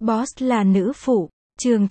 Boss là nữ phụ. Chương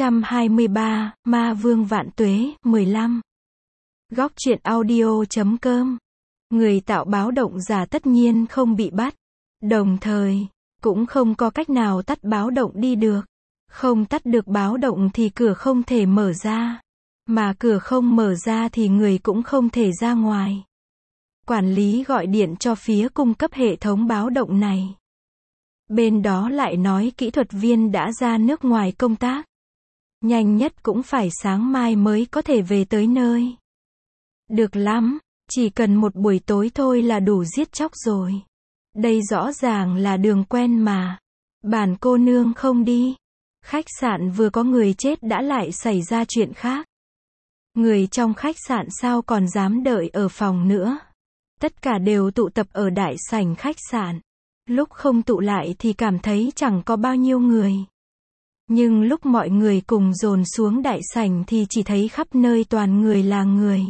923, Ma Vương Vạn Tuế, 15. Góc truyện audio.com. Người tạo báo động giả tất nhiên không bị bắt. Đồng thời, cũng không có cách nào tắt báo động đi được. Không tắt được báo động thì cửa không thể mở ra. Mà cửa không mở ra thì người cũng không thể ra ngoài. Quản lý gọi điện cho phía cung cấp hệ thống báo động này. Bên đó lại nói kỹ thuật viên đã ra nước ngoài công tác. Nhanh nhất cũng phải sáng mai mới có thể về tới nơi. Được lắm, chỉ cần một buổi tối thôi là đủ giết chóc rồi. Đây rõ ràng là đường quen mà. Bản cô nương không đi. Khách sạn vừa có người chết đã lại xảy ra chuyện khác. Người trong khách sạn sao còn dám đợi ở phòng nữa. Tất cả đều tụ tập ở đại sảnh khách sạn. Lúc không tụ lại thì cảm thấy chẳng có bao nhiêu người. Nhưng lúc mọi người cùng dồn xuống đại sảnh thì chỉ thấy khắp nơi toàn người là người.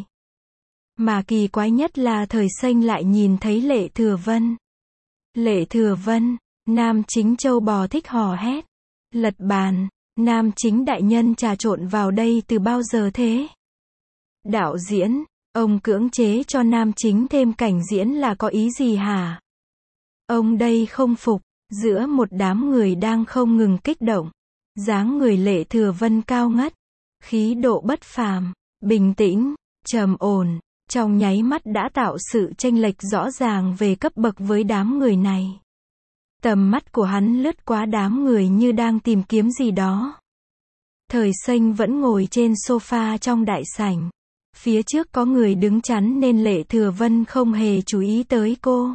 Mà kỳ quái nhất là Thời Xanh lại nhìn thấy Lệ Thừa Vân. Lệ Thừa Vân, nam chính châu bò thích hò hét. Lật bàn, nam chính đại nhân trà trộn vào đây từ bao giờ thế? Đạo diễn, ông cưỡng chế cho nam chính thêm cảnh diễn là có ý gì hả? Ông đây không phục, giữa một đám người đang không ngừng kích động. Dáng người Lệ Thừa Vân cao ngất, khí độ bất phàm, bình tĩnh, trầm ổn, trong nháy mắt đã tạo sự chênh lệch rõ ràng về cấp bậc với đám người này. Tầm mắt của hắn lướt qua đám người như đang tìm kiếm gì đó. Thời Xanh vẫn ngồi trên sofa trong đại sảnh. Phía trước có người đứng chắn nên Lệ Thừa Vân không hề chú ý tới cô.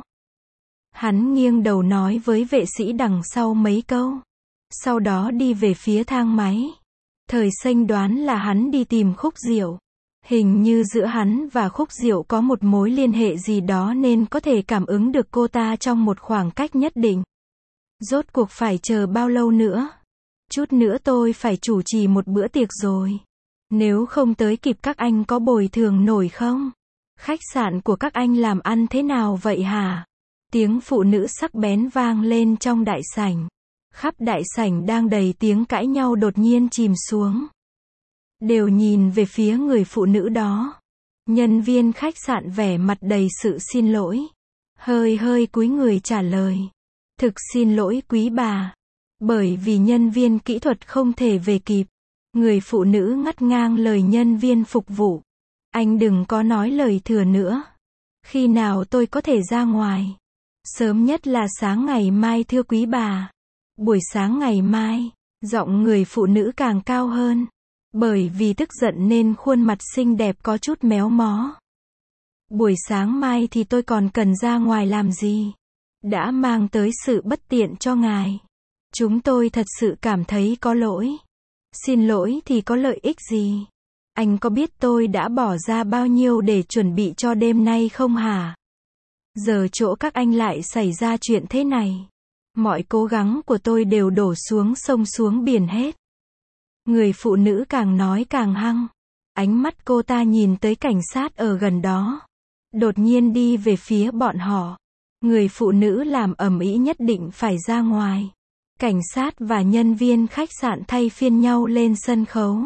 Hắn nghiêng đầu nói với vệ sĩ đằng sau mấy câu. Sau đó đi về phía thang máy. Thời Xanh đoán là hắn đi tìm Khúc Diệu. Hình như giữa hắn và Khúc Diệu có một mối liên hệ gì đó nên có thể cảm ứng được cô ta trong một khoảng cách nhất định. Rốt cuộc phải chờ bao lâu nữa? Chút nữa tôi phải chủ trì một bữa tiệc rồi. Nếu không tới kịp các anh có bồi thường nổi không? Khách sạn của các anh làm ăn thế nào vậy hả? Tiếng phụ nữ sắc bén vang lên trong đại sảnh. Khắp đại sảnh đang đầy tiếng cãi nhau đột nhiên chìm xuống. Đều nhìn về phía người phụ nữ đó. Nhân viên khách sạn vẻ mặt đầy sự xin lỗi. Hơi cúi người trả lời. Thực xin lỗi quý bà. Bởi vì nhân viên kỹ thuật không thể về kịp. Người phụ nữ ngắt ngang lời nhân viên phục vụ. Anh đừng có nói lời thừa nữa. Khi nào tôi có thể ra ngoài? Sớm nhất là sáng ngày mai thưa quý bà. Buổi sáng ngày mai, giọng người phụ nữ càng cao hơn. Bởi vì tức giận nên khuôn mặt xinh đẹp có chút méo mó. Buổi sáng mai thì tôi còn cần ra ngoài làm gì? Đã mang tới sự bất tiện cho ngài. Chúng tôi thật sự cảm thấy có lỗi. Xin lỗi thì có lợi ích gì? Anh có biết tôi đã bỏ ra bao nhiêu để chuẩn bị cho đêm nay không hả? Giờ chỗ các anh lại xảy ra chuyện thế này. Mọi cố gắng của tôi đều đổ xuống sông xuống biển hết. Người phụ nữ càng nói càng hăng. Ánh mắt cô ta nhìn tới cảnh sát ở gần đó. Đột nhiên đi về phía bọn họ. Người phụ nữ làm ầm ĩ nhất định phải ra ngoài. Cảnh sát và nhân viên khách sạn thay phiên nhau lên sân khấu.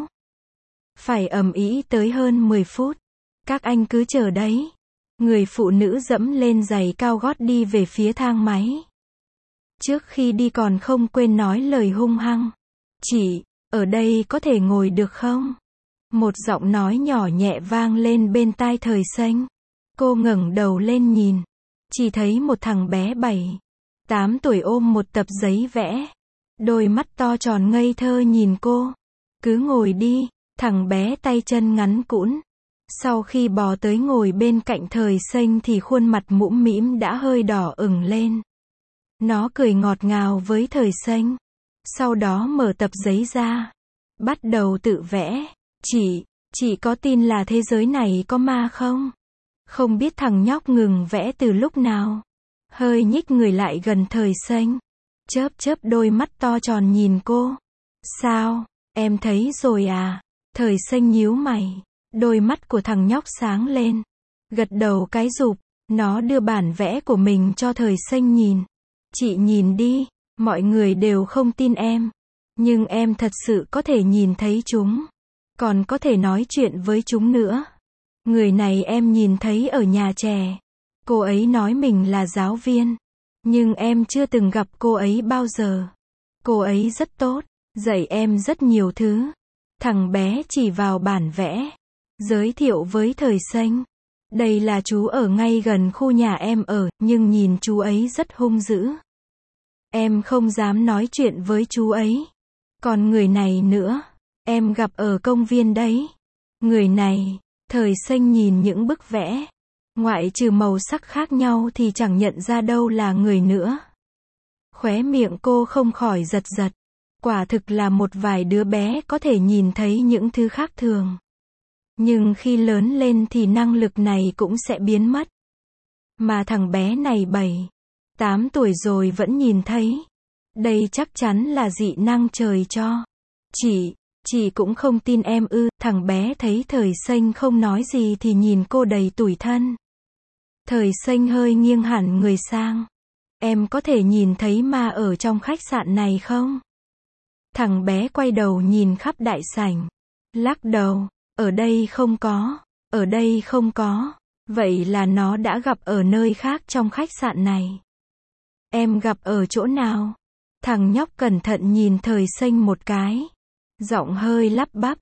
Phải ầm ĩ tới hơn 10 phút. Các anh cứ chờ đấy. Người phụ nữ dẫm lên giày cao gót đi về phía thang máy. Trước khi đi còn không quên nói lời hung hăng. Chị, ở đây có thể ngồi được không? Một giọng nói nhỏ nhẹ vang lên bên tai Thời Xanh. Cô ngẩng đầu lên nhìn. Chỉ thấy một thằng bé 7-8 tuổi ôm một tập giấy vẽ. Đôi mắt to tròn ngây thơ nhìn cô. Cứ ngồi đi, thằng bé tay chân ngắn cũn. Sau khi bò tới ngồi bên cạnh Thời Xanh thì khuôn mặt mũm mĩm đã hơi đỏ ửng lên. Nó cười ngọt ngào với Thời Xanh. Sau đó mở tập giấy ra. Bắt đầu tự vẽ. Chị có tin là thế giới này có ma không? Không biết thằng nhóc ngừng vẽ từ lúc nào. Hơi nhích người lại gần Thời Xanh. Chớp đôi mắt to tròn nhìn cô. Sao, em thấy rồi à? Thời Xanh nhíu mày. Đôi mắt của thằng nhóc sáng lên. Gật đầu cái rụp. Nó đưa bản vẽ của mình cho Thời Xanh nhìn. Chị nhìn đi. Mọi người đều không tin em. Nhưng em thật sự có thể nhìn thấy chúng. Còn có thể nói chuyện với chúng nữa. Người này em nhìn thấy ở nhà trẻ. Cô ấy nói mình là giáo viên. Nhưng em chưa từng gặp cô ấy bao giờ. Cô ấy rất tốt, dạy em rất nhiều thứ. Thằng bé chỉ vào bản vẽ. Giới thiệu với Thời Xanh. Đây là chú ở ngay gần khu nhà em ở, nhưng nhìn chú ấy rất hung dữ. Em không dám nói chuyện với chú ấy. Còn người này nữa, em gặp ở công viên đấy. Người này, Thời Xanh nhìn những bức vẽ. Ngoại trừ màu sắc khác nhau thì chẳng nhận ra đâu là người nữa. Khóe miệng cô không khỏi giật giật. Quả thực là một vài đứa bé có thể nhìn thấy những thứ khác thường. Nhưng khi lớn lên thì năng lực này cũng sẽ biến mất. Mà thằng bé này 7, 8 tuổi rồi vẫn nhìn thấy. Đây chắc chắn là dị năng trời cho. Chị cũng không tin em ư. Thằng bé thấy Thời Xanh không nói gì thì nhìn cô đầy tủi thân. Thời Xanh hơi nghiêng hẳn người sang. Em có thể nhìn thấy ma ở trong khách sạn này không? Thằng bé quay đầu nhìn khắp đại sảnh. Lắc đầu. Ở đây không có. Ở đây không có. Vậy là nó đã gặp ở nơi khác trong khách sạn này. Em gặp ở chỗ nào? Thằng nhóc cẩn thận nhìn Thời Xanh một cái. Giọng hơi lắp bắp.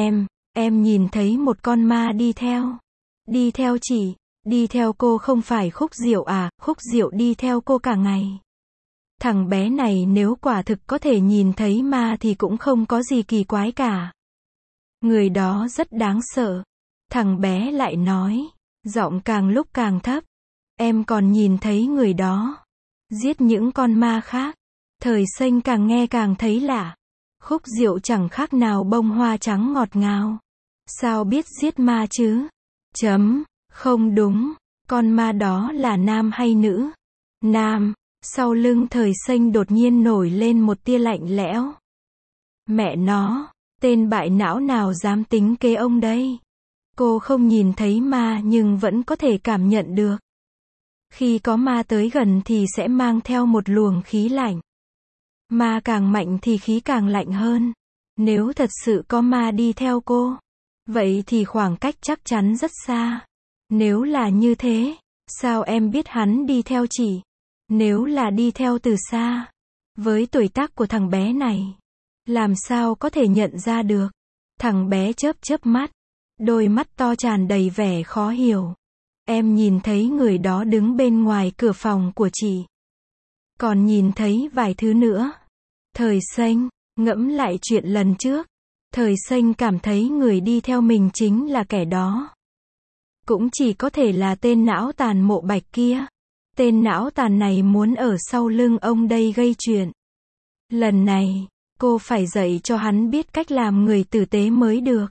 Em nhìn thấy một con ma đi theo. Đi theo chị. Đi theo cô không phải Khúc Diệu à? Khúc Diệu đi theo cô cả ngày. Thằng bé này nếu quả thực có thể nhìn thấy ma thì cũng không có gì kỳ quái cả. Người đó rất đáng sợ. Thằng bé lại nói. Giọng càng lúc càng thấp. Em còn nhìn thấy người đó. Giết những con ma khác. Thời Xanh càng nghe càng thấy lạ. Khúc Diệu chẳng khác nào bông hoa trắng ngọt ngào. Sao biết giết ma chứ? Không đúng. Con ma đó là nam hay nữ? Nam. Sau lưng Thời Xanh đột nhiên nổi lên một tia lạnh lẽo. Mẹ nó, tên bại não nào dám tính kế ông đây? Cô không nhìn thấy ma nhưng vẫn có thể cảm nhận được. Khi có ma tới gần thì sẽ mang theo một luồng khí lạnh. Ma càng mạnh thì khí càng lạnh hơn. Nếu thật sự có ma đi theo cô, vậy thì khoảng cách chắc chắn rất xa. Nếu là như thế, sao em biết hắn đi theo chị? Nếu là đi theo từ xa, với tuổi tác của thằng bé này, làm sao có thể nhận ra được? Thằng bé chớp chớp mắt, đôi mắt to tràn đầy vẻ khó hiểu. Em nhìn thấy người đó đứng bên ngoài cửa phòng của chị. Còn nhìn thấy vài thứ nữa. Thời Xanh, ngẫm lại chuyện lần trước. Thời Xanh cảm thấy người đi theo mình chính là kẻ đó. Cũng chỉ có thể là tên não tàn Mộ Bạch kia. Tên não tàn này muốn ở sau lưng ông đây gây chuyện. Lần này, cô phải dạy cho hắn biết cách làm người tử tế mới được.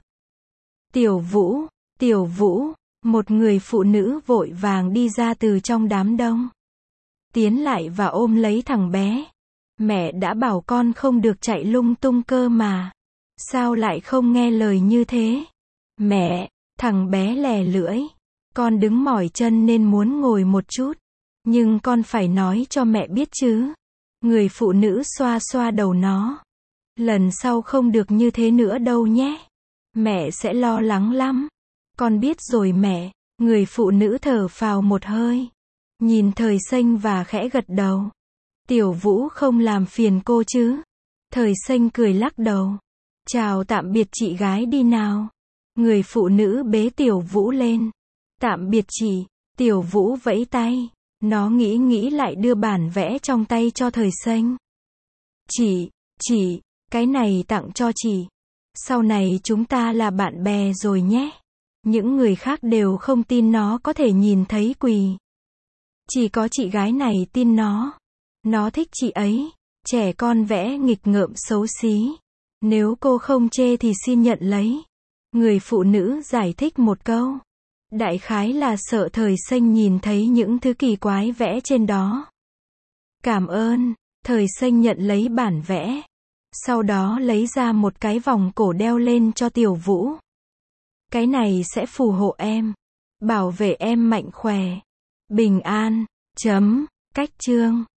Tiểu Vũ, một người phụ nữ vội vàng đi ra từ trong đám đông. Tiến lại và ôm lấy thằng bé. Mẹ đã bảo con không được chạy lung tung cơ mà. Sao lại không nghe lời như thế? Mẹ, thằng bé lè lưỡi. Con đứng mỏi chân nên muốn ngồi một chút. Nhưng con phải nói cho mẹ biết chứ. Người phụ nữ xoa xoa đầu nó. Lần sau không được như thế nữa đâu nhé. Mẹ sẽ lo lắng lắm. Con biết rồi mẹ. Người phụ nữ thở phào một hơi. Nhìn Thời Xanh và khẽ gật đầu. Tiểu Vũ không làm phiền cô chứ? Thời Xanh cười lắc đầu. Chào tạm biệt chị gái đi nào. Người phụ nữ bế Tiểu Vũ lên. Tạm biệt chị. Tiểu Vũ vẫy tay. Nó nghĩ lại đưa bản vẽ trong tay cho Thời Xanh. Chị, cái này tặng cho chị. Sau này chúng ta là bạn bè rồi nhé. Những người khác đều không tin nó có thể nhìn thấy quỷ. Chỉ có chị gái này tin nó. Nó thích chị ấy. Trẻ con vẽ nghịch ngợm xấu xí. Nếu cô không chê thì xin nhận lấy. Người phụ nữ giải thích một câu. Đại khái là sợ Thời Xanh nhìn thấy những thứ kỳ quái vẽ trên đó. Cảm ơn. Thời Xanh nhận lấy bản vẽ. Sau đó lấy ra một cái vòng cổ đeo lên cho Tiểu Vũ. Cái này sẽ phù hộ em. Bảo vệ em mạnh khỏe. Bình an. Cách chương.